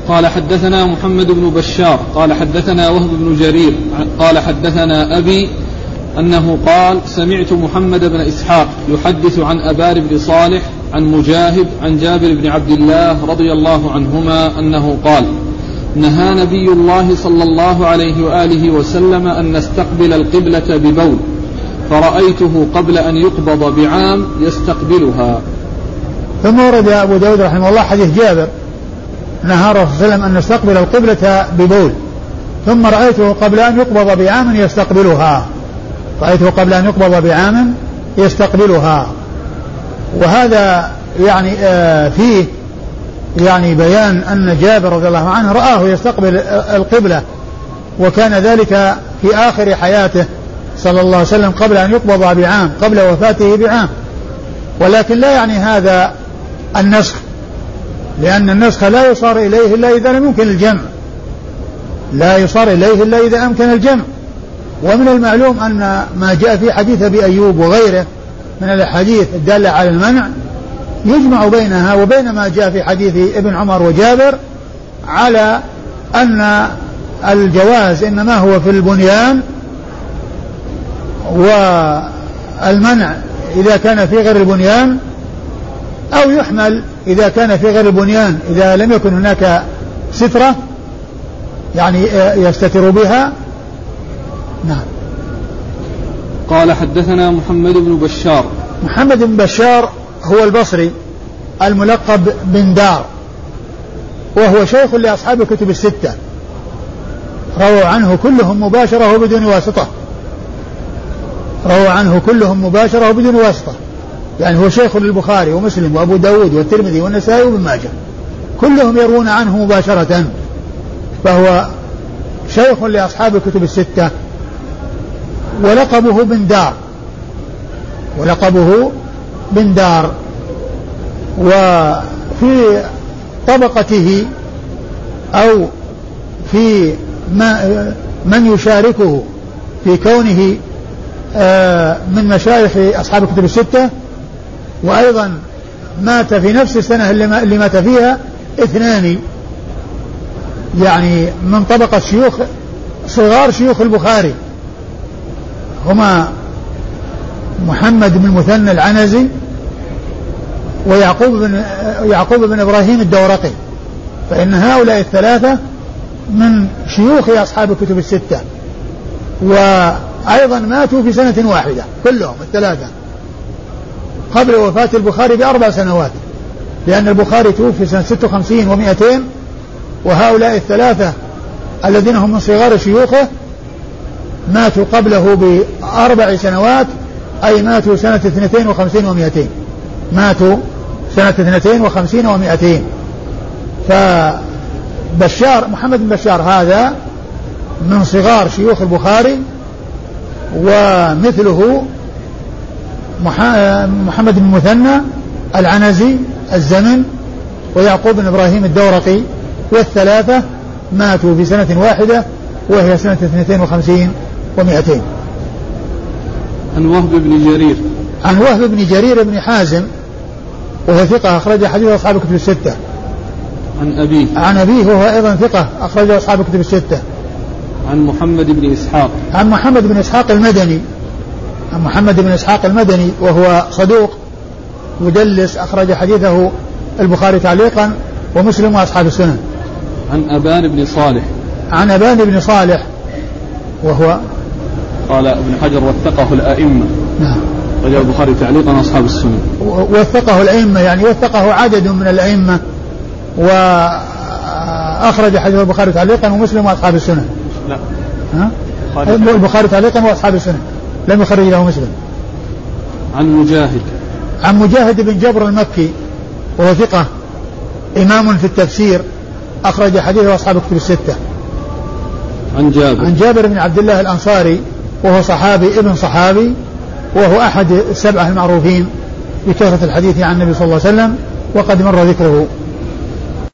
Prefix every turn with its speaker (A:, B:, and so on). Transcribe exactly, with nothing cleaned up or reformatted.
A: قال حدثنا محمد بن بشار قال حدثنا وهب بن جرير قال حدثنا أبي أنه قال سمعت محمد بن إسحاق يحدث عن أبان بن صالح عن مجاهد عن جابر بن عبد الله رضي الله عنهما أنه قال نهى نبي الله صلى الله عليه وآله وسلم أن نستقبل القبلة ببول فرأيته قبل أن يقبض بعام يستقبلها.
B: ثم ورد أبو داود رحمه الله حديث جابر نهى الرسول صلى الله عليه وسلم أن نستقبل القبلة ببول ثم رأيته قبل أن يقبض بعام يستقبلها رأيته قبل أن يقبض بعام يستقبلها. وهذا يعني آه فيه يعني بيان أن جابر رضي الله عنه رآه يستقبل القبلة وكان ذلك في آخر حياته صلى الله عليه وسلم قبل أن يقبض بعام قبل وفاته بعام. ولكن لا يعني هذا النسخ لأن النسخ لا يصار إليه إلا إذا لم يمكن الجمع لا يصار إليه إلا إذا أمكن الجمع. ومن المعلوم أن ما جاء في حديث أبي أيوب وغيره من الحديث الدالة على المنع يجمع بينها وبين ما جاء في حديث ابن عمر وجابر على أن الجواز إنما هو في البنيان والمنع إذا كان في غير البنيان أو يحمل إذا كان في غير البنيان إذا لم يكن هناك سترة يعني يستتر بها. نعم.
A: قال حدثنا محمد بن بشار
B: محمد بن بشار هو البصري الملقب بن دار وهو شيخ لأصحاب الكتب الستة رووا عنه كلهم مباشرة وبدون واسطة رووا عنه كلهم مباشرة وبدون واسطة يعني هو شيخ للبخاري ومسلم وأبو داود والترمذي والنسائي وابن ماجه كلهم يروون عنه مباشرة فهو شيخ لأصحاب الكتب الستة ولقبه بن دار ولقبه بن دار. وفي طبقته أو في ما من يشاركه في كونه من مشايخ أصحاب الكتب الستة وأيضا مات في نفس السنة اللي مات فيها اثنان يعني من طبقة شيوخ صغار شيوخ البخاري هما محمد بن المثنى العنزي ويعقوب بن يعقوب بن إبراهيم الدورقي فإن هؤلاء الثلاثة من شيوخ أصحاب الكتب الستة وأيضا ماتوا في سنة واحدة كلهم الثلاثة قبل وفاة البخاري بأربع سنوات لأن البخاري توفي سنة ستة وخمسين ومئتين وهؤلاء الثلاثة الذين هم من صغار شيوخه ماتوا قبله بأربع سنوات أي ماتوا سنة اثنتين وخمسين ومئتين ماتوا سنة اثنتين وخمسين ومئتين. فبشار محمد بن بشار هذا من صغار شيوخ البخاري ومثله محمد بن المثنى العنزي الزمن ويعقوب بن إبراهيم الدورقي والثلاثة ماتوا في سنة واحدة وهي سنة اثنتين وخمسين ومئتين.
A: عن وهب بن جرير
B: عن وهب بن جرير بن حازم وهو ثقة أخرج حديث أصحاب الكتب الستة.
A: عن أبيه
B: عن أبيه وهو أيضا ثقة أخرج أصحاب الكتب الستة.
A: عن محمد بن إسحاق
B: عن محمد بن إسحاق المدني عن محمد بن إسحاق المدني وهو صدوق مدلس أخرج حديثه البخاري تعليقا ومسلم وأصحاب السنن.
A: عن أبان بن صالح
B: عن أبان بن صالح وهو
A: قال ابن حجر وثقه الأئمة.
B: نعم.
A: رجع البخاري تعليقا أصحاب السنن.
B: وثقه الأئمة يعني وثقه عدد من الأئمة وأخرج حديث البخاري تعليقا ومسلم وأصحاب السنن.
A: لا.
B: ها؟ البخاري تعليقا وأصحاب السنن لم يخرج له مسلم.
A: عن مجاهد
B: عن مجاهد بن جبر المكي وهو ثقة إمام في التفسير أخرج حديثه أصحاب الكتب الستة.
A: عن جابر
B: عن جابر بن عبد الله الأنصاري وهو صحابي ابن صحابي وهو أحد السبعة المعروفين بكثرة الحديث عن النبي صلى الله عليه وسلم وقد مر ذكره.